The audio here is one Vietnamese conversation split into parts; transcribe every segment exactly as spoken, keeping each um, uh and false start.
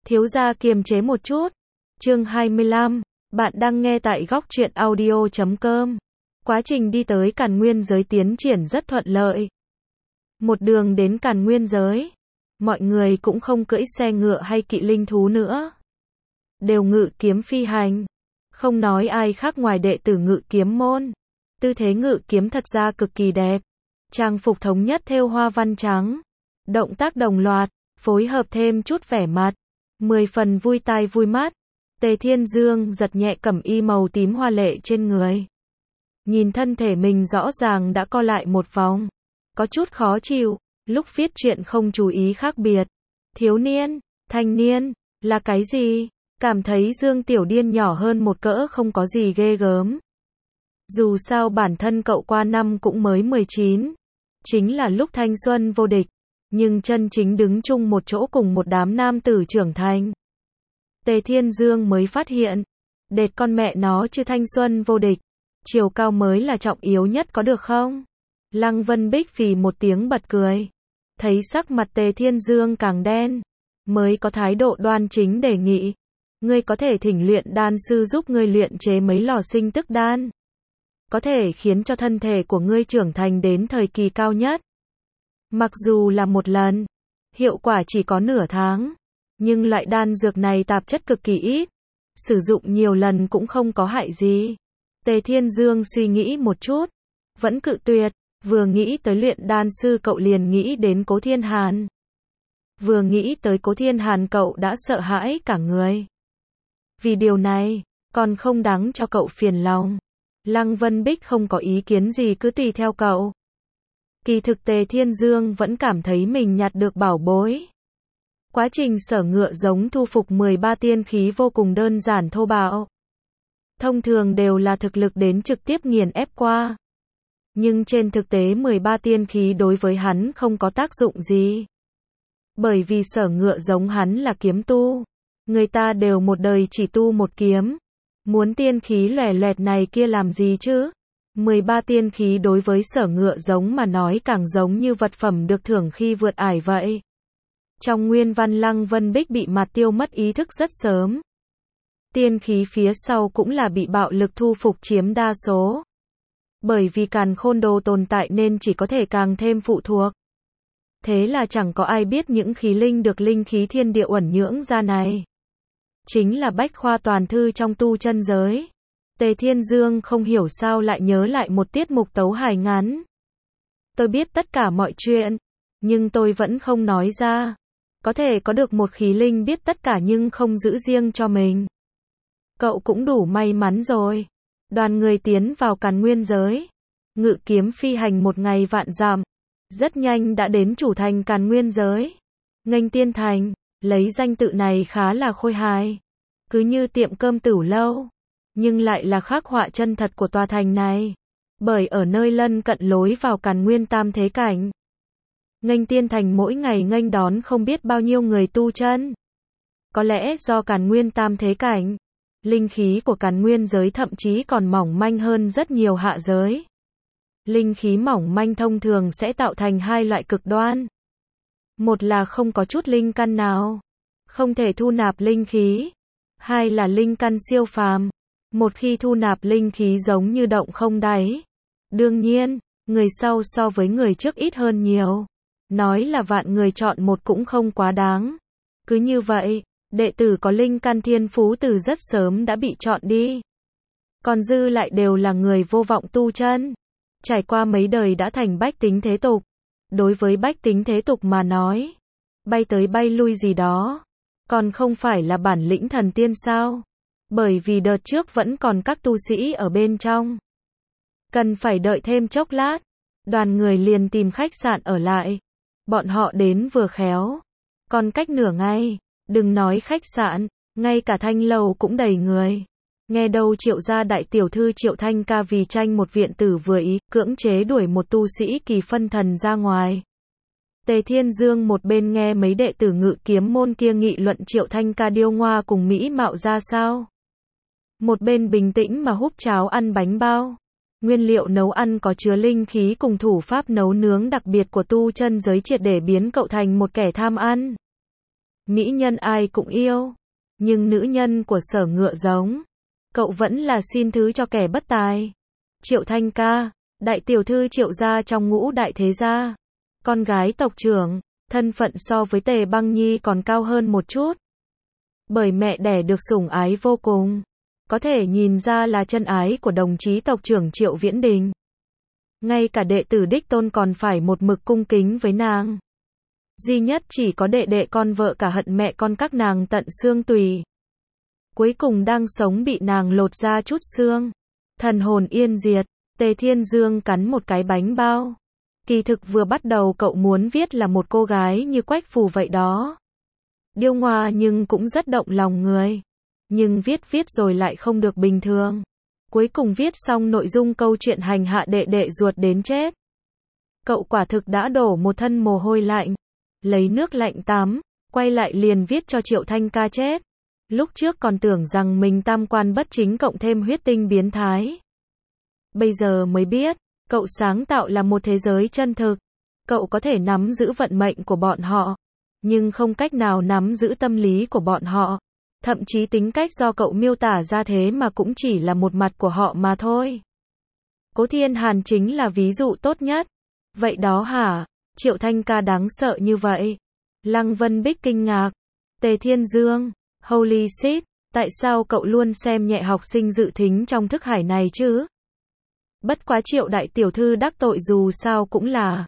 Thiếu gia kiềm chế một chút. Chương hai mươi lăm, bạn đang nghe tại góc truyện audio chấm com. Quá trình đi tới Càn Nguyên giới tiến triển rất thuận lợi. Một đường đến Càn Nguyên giới, mọi người cũng không cưỡi xe ngựa hay kỵ linh thú nữa. Đều ngự kiếm phi hành. Không nói ai khác ngoài đệ tử ngự kiếm môn. Tư thế ngự kiếm thật ra cực kỳ đẹp. Trang phục thống nhất thêu hoa văn trắng. Động tác đồng loạt, phối hợp thêm chút vẻ mặt. Mười phần vui tai vui mắt. Tề Thiên Dương giật nhẹ cẩm y màu tím hoa lệ trên người. Nhìn thân thể mình rõ ràng đã co lại một vòng. Có chút khó chịu, lúc viết chuyện không chú ý khác biệt. Thiếu niên, thanh niên, là cái gì? Cảm thấy Dương Tiểu Điên nhỏ hơn một cỡ không có gì ghê gớm. Dù sao bản thân cậu qua năm cũng mới mười chín. Chính là lúc thanh xuân vô địch. Nhưng chân chính đứng chung một chỗ cùng một đám nam tử trưởng thành. Tề Thiên Dương mới phát hiện. Đệt con mẹ nó chứ thanh xuân vô địch. Chiều cao mới là trọng yếu nhất có được không? Lăng Vân Bích phì một tiếng bật cười. Thấy sắc mặt Tề Thiên Dương càng đen. Mới có thái độ đoan chính đề nghị. Ngươi có thể thỉnh luyện đan sư giúp ngươi luyện chế mấy lò sinh tức đan. Có thể khiến cho thân thể của ngươi trưởng thành đến thời kỳ cao nhất. Mặc dù là một lần, hiệu quả chỉ có nửa tháng. Nhưng loại đan dược này tạp chất cực kỳ ít. Sử dụng nhiều lần cũng không có hại gì. Tề Thiên Dương suy nghĩ một chút. Vẫn cự tuyệt. Vừa nghĩ tới luyện đan sư cậu liền nghĩ đến Cố Thiên Hàn. Vừa nghĩ tới Cố Thiên Hàn cậu đã sợ hãi cả người. Vì điều này, còn không đáng cho cậu phiền lòng. Lăng Vân Bích không có ý kiến gì cứ tùy theo cậu. Kỳ thực Tề Thiên Dương vẫn cảm thấy mình nhặt được bảo bối. Quá trình sở ngựa giống thu phục mười ba tiên khí vô cùng đơn giản thô bạo. Thông thường đều là thực lực đến trực tiếp nghiền ép qua. Nhưng trên thực tế mười ba tiên khí đối với hắn không có tác dụng gì. Bởi vì sở ngựa giống hắn là kiếm tu. Người ta đều một đời chỉ tu một kiếm. Muốn tiên khí lòe loẹt này kia làm gì chứ? mười ba tiên khí đối với sở ngựa giống mà nói càng giống như vật phẩm được thưởng khi vượt ải vậy. Trong nguyên văn Lăng Vân Bích bị Mạt Tiêu mất ý thức rất sớm. Tiên khí phía sau cũng là bị bạo lực thu phục chiếm đa số. Bởi vì càn khôn đồ tồn tại nên chỉ có thể càng thêm phụ thuộc. Thế là chẳng có ai biết những khí linh được linh khí thiên địa uẩn nhưỡng ra này. Chính là bách khoa toàn thư trong tu chân giới. Tề Thiên Dương không hiểu sao lại nhớ lại một tiết mục tấu hài ngắn. Tôi biết tất cả mọi chuyện, nhưng tôi vẫn không nói ra. Có thể có được một khí linh biết tất cả nhưng không giữ riêng cho mình. Cậu cũng đủ may mắn rồi. Đoàn người tiến vào Càn Nguyên giới. Ngự kiếm phi hành một ngày vạn dặm. Rất nhanh đã đến chủ thành Càn Nguyên giới. Nghênh Tiên Thành, lấy danh tự này khá là khôi hài. Cứ như tiệm cơm tửu lâu. Nhưng lại là khắc họa chân thật của tòa thành này. Bởi ở nơi lân cận lối vào Càn Nguyên tam thế cảnh. Nghênh Tiên Thành mỗi ngày nghênh đón không biết bao nhiêu người tu chân. Có lẽ do Càn Nguyên tam thế cảnh. Linh khí của Càn Nguyên giới thậm chí còn mỏng manh hơn rất nhiều hạ giới. Linh khí mỏng manh thông thường sẽ tạo thành hai loại cực đoan. Một là không có chút linh căn nào. Không thể thu nạp linh khí. Hai là linh căn siêu phàm. Một khi thu nạp linh khí giống như động không đáy. Đương nhiên, người sau so với người trước ít hơn nhiều. Nói là vạn người chọn một cũng không quá đáng. Cứ như vậy, đệ tử có linh căn thiên phú từ rất sớm đã bị chọn đi. Còn dư lại đều là người vô vọng tu chân. Trải qua mấy đời đã thành bách tính thế tục. Đối với bách tính thế tục mà nói, bay tới bay lui gì đó, còn không phải là bản lĩnh thần tiên sao? Bởi vì đợt trước vẫn còn các tu sĩ ở bên trong. Cần phải đợi thêm chốc lát. Đoàn người liền tìm khách sạn ở lại. Bọn họ đến vừa khéo. Còn cách nửa ngày, đừng nói khách sạn, ngay cả thanh lầu cũng đầy người. Nghe đâu Triệu gia đại tiểu thư Triệu Thanh Ca vì tranh một viện tử vừa ý, cưỡng chế đuổi một tu sĩ kỳ phân thần ra ngoài. Tề Thiên Dương một bên nghe mấy đệ tử ngự kiếm môn kia nghị luận Triệu Thanh Ca điêu ngoa cùng mỹ mạo ra sao. Một bên bình tĩnh mà húp cháo ăn bánh bao. Nguyên liệu nấu ăn có chứa linh khí cùng thủ pháp nấu nướng đặc biệt của tu chân giới triệt để biến cậu thành một kẻ tham ăn. Mỹ nhân ai cũng yêu. Nhưng nữ nhân của Sở Ngựa giống. Cậu vẫn là xin thứ cho kẻ bất tài. Triệu Thanh ca, đại tiểu thư Triệu gia trong ngũ đại thế gia. Con gái tộc trưởng, thân phận so với Tề Băng Nhi còn cao hơn một chút. Bởi mẹ đẻ được sủng ái vô cùng. Có thể nhìn ra là chân ái của đồng chí tộc trưởng Triệu Viễn Đình. Ngay cả đệ tử đích tôn còn phải một mực cung kính với nàng. Duy nhất chỉ có đệ đệ con vợ cả hận mẹ con các nàng tận xương tùy. Cuối cùng đang sống bị nàng lột ra chút xương. Thần hồn yên diệt, Tề Thiên Dương cắn một cái bánh bao. Kỳ thực vừa bắt đầu cậu muốn viết là một cô gái như Quách Phù vậy đó. Điêu ngoa nhưng cũng rất động lòng người. Nhưng viết viết rồi lại không được bình thường. Cuối cùng viết xong nội dung câu chuyện hành hạ đệ đệ ruột đến chết. Cậu quả thực đã đổ một thân mồ hôi lạnh. Lấy nước lạnh tắm, quay lại liền viết cho Triệu Thanh ca chết. Lúc trước còn tưởng rằng mình tam quan bất chính cộng thêm huyết tinh biến thái. Bây giờ mới biết, cậu sáng tạo là một thế giới chân thực. Cậu có thể nắm giữ vận mệnh của bọn họ, nhưng không cách nào nắm giữ tâm lý của bọn họ. Thậm chí tính cách do cậu miêu tả ra thế mà cũng chỉ là một mặt của họ mà thôi. Cố Thiên Hàn chính là ví dụ tốt nhất. Vậy đó hả? Triệu Thanh ca đáng sợ như vậy. Lăng Vân Bích kinh ngạc. Tề Thiên Dương, holy shit, tại sao cậu luôn xem nhẹ học sinh dự thính trong thức hải này chứ? Bất quá Triệu đại tiểu thư đắc tội dù sao cũng là.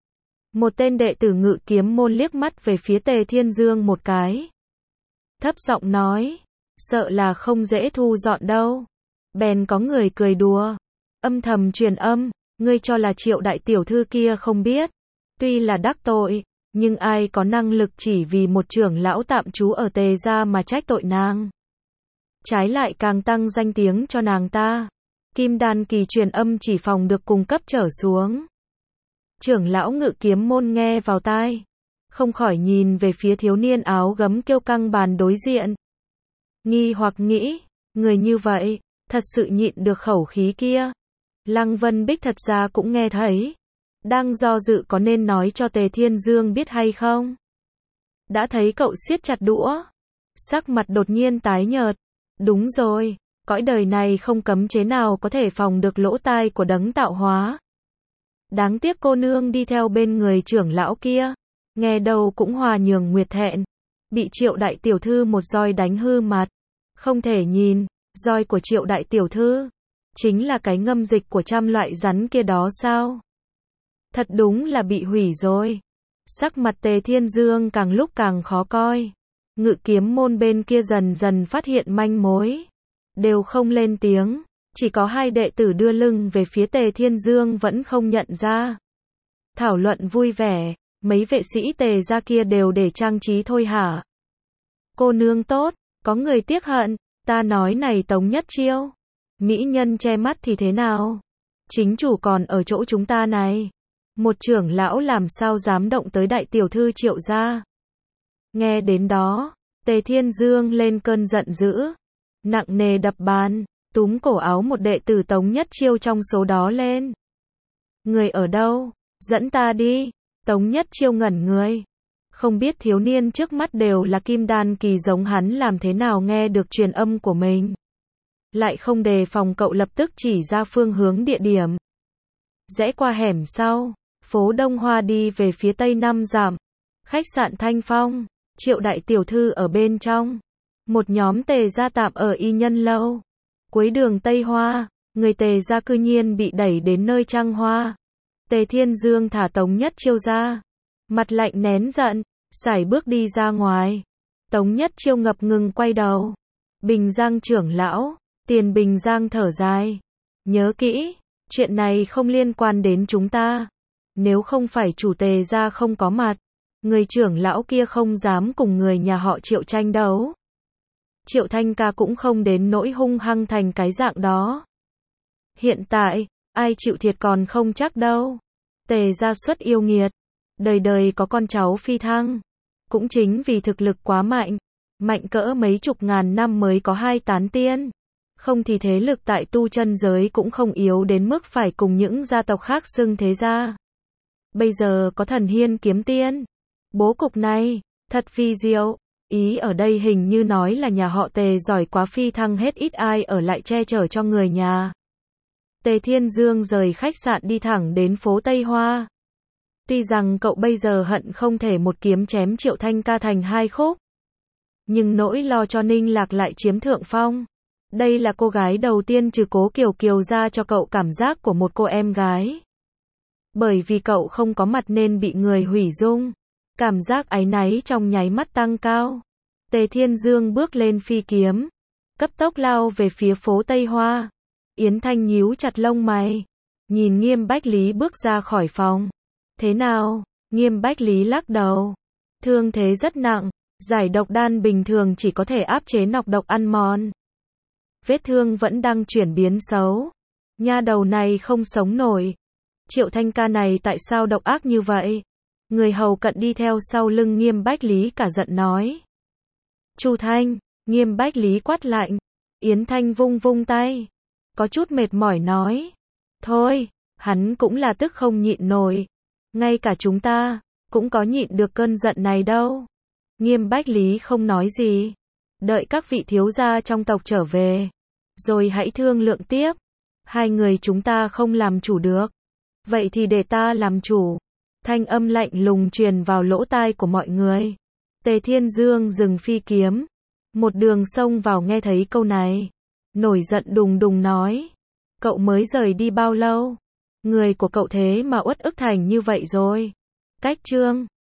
Một tên đệ tử Ngự Kiếm môn liếc mắt về phía Tề Thiên Dương một cái. Thấp giọng nói, sợ là không dễ thu dọn đâu. Bèn có người cười đùa, âm thầm truyền âm, ngươi cho là Triệu đại tiểu thư kia không biết. Tuy là đắc tội, nhưng ai có năng lực chỉ vì một trưởng lão tạm trú ở Tề gia mà trách tội nàng. Trái lại càng tăng danh tiếng cho nàng ta. Kim đan kỳ truyền âm chỉ phòng được cùng cấp trở xuống. Trưởng lão Ngự Kiếm môn nghe vào tai, không khỏi nhìn về phía thiếu niên áo gấm kiêu căng bàn đối diện. Nghi hoặc nghĩ, người như vậy, thật sự nhịn được khẩu khí kia. Lăng Vân Bích thật ra cũng nghe thấy. Đang do dự có nên nói cho Tề Thiên Dương biết hay không. Đã thấy cậu siết chặt đũa. Sắc mặt đột nhiên tái nhợt. Đúng rồi, cõi đời này không cấm chế nào có thể phòng được lỗ tai của đấng tạo hóa. Đáng tiếc cô nương đi theo bên người trưởng lão kia. Nghe đầu cũng hòa nhường nguyệt thẹn. Bị Triệu đại tiểu thư một roi đánh hư mặt. Không thể nhìn, roi của Triệu đại tiểu thư chính là cái ngâm dịch của trăm loại rắn kia đó sao? Thật đúng là bị hủy rồi. Sắc mặt Tề Thiên Dương càng lúc càng khó coi. Ngự Kiếm môn bên kia dần dần phát hiện manh mối. Đều không lên tiếng. Chỉ có hai đệ tử đưa lưng về phía Tề Thiên Dương vẫn không nhận ra. Thảo luận vui vẻ. Mấy vệ sĩ Tề gia kia đều để trang trí thôi hả? Cô nương tốt. Có người tiếc hận. Ta nói này Tống Nhất Chiêu. Mỹ nhân che mắt thì thế nào? Chính chủ còn ở chỗ chúng ta này. Một trưởng lão làm sao dám động tới đại tiểu thư Triệu gia. Nghe đến đó, Tề Thiên Dương lên cơn giận dữ. Nặng nề đập bàn, túm cổ áo một đệ tử Tống Nhất Chiêu trong số đó lên. Người ở đâu? Dẫn ta đi. Tống Nhất Chiêu ngẩn người. Không biết thiếu niên trước mắt đều là kim đan kỳ giống hắn làm thế nào nghe được truyền âm của mình. Lại không đề phòng cậu lập tức chỉ ra phương hướng địa điểm. Rẽ qua hẻm sau, phố Đông Hoa đi về phía tây năm dặm. Khách sạn Thanh Phong, Triệu đại tiểu thư ở bên trong. Một nhóm Tề gia tạm ở Y Nhân lâu. Cuối đường Tây Hoa, người Tề gia cư nhiên bị đẩy đến nơi Trăng Hoa. Tề Thiên Dương thả Tống Nhất Chiêu ra. Mặt lạnh nén giận, sải bước đi ra ngoài. Tống Nhất Chiêu ngập ngừng quay đầu. Bình Giang trưởng lão, Tiền Bình Giang thở dài. Nhớ kỹ, chuyện này không liên quan đến chúng ta. Nếu không phải chủ Tề gia không có mặt, người trưởng lão kia không dám cùng người nhà họ Triệu tranh đấu. Triệu Thanh ca cũng không đến nỗi hung hăng thành cái dạng đó. Hiện tại, ai chịu thiệt còn không chắc đâu. Tề gia xuất yêu nghiệt, đời đời có con cháu phi thăng. Cũng chính vì thực lực quá mạnh, mạnh cỡ mấy chục ngàn năm mới có hai tán tiên. Không thì thế lực tại tu chân giới cũng không yếu đến mức phải cùng những gia tộc khác xưng thế gia. Bây giờ có Thần Hiên kiếm tiên. Bố cục này, thật phi diệu. Ý ở đây hình như nói là nhà họ Tề giỏi quá phi thăng hết ít ai ở lại che chở cho người nhà. Tề Thiên Dương rời khách sạn đi thẳng đến phố Tây Hoa. Tuy rằng cậu bây giờ hận không thể một kiếm chém Triệu Thanh Ca thành hai khúc. Nhưng nỗi lo cho Ninh Lạc lại chiếm thượng phong. Đây là cô gái đầu tiên trừ Cố Kiều Kiều ra cho cậu cảm giác của một cô em gái. Bởi vì cậu không có mặt nên bị người hủy dung. Cảm giác áy náy trong nháy mắt tăng cao. Tề Thiên Dương bước lên phi kiếm. Cấp tốc lao về phía phố Tây Hoa. Yến Thanh nhíu chặt lông mày. Nhìn Nghiêm Bách Lý bước ra khỏi phòng. Thế nào? Nghiêm Bách Lý lắc đầu. Thương thế rất nặng. Giải độc đan bình thường chỉ có thể áp chế nọc độc ăn mòn. Vết thương vẫn đang chuyển biến xấu. Nha đầu này không sống nổi. Triệu Thanh Ca này tại sao độc ác như vậy? Người hầu cận đi theo sau lưng Nghiêm Bách Lý cả giận nói. Chu Thanh, Nghiêm Bách Lý quát lạnh. Yến Thanh vung vung tay. Có chút mệt mỏi nói. Thôi, hắn cũng là tức không nhịn nổi. Ngay cả chúng ta, cũng có nhịn được cơn giận này đâu. Nghiêm Bách Lý không nói gì. Đợi các vị thiếu gia trong tộc trở về. Rồi hãy thương lượng tiếp. Hai người chúng ta không làm chủ được. Vậy thì để ta làm chủ. Thanh âm lạnh lùng truyền vào lỗ tai của mọi người. Tề Thiên Dương dừng phi kiếm. Một đường xông vào nghe thấy câu này. Nổi giận đùng đùng nói. Cậu mới rời đi bao lâu? Người của cậu thế mà uất ức thành như vậy rồi. Cách chương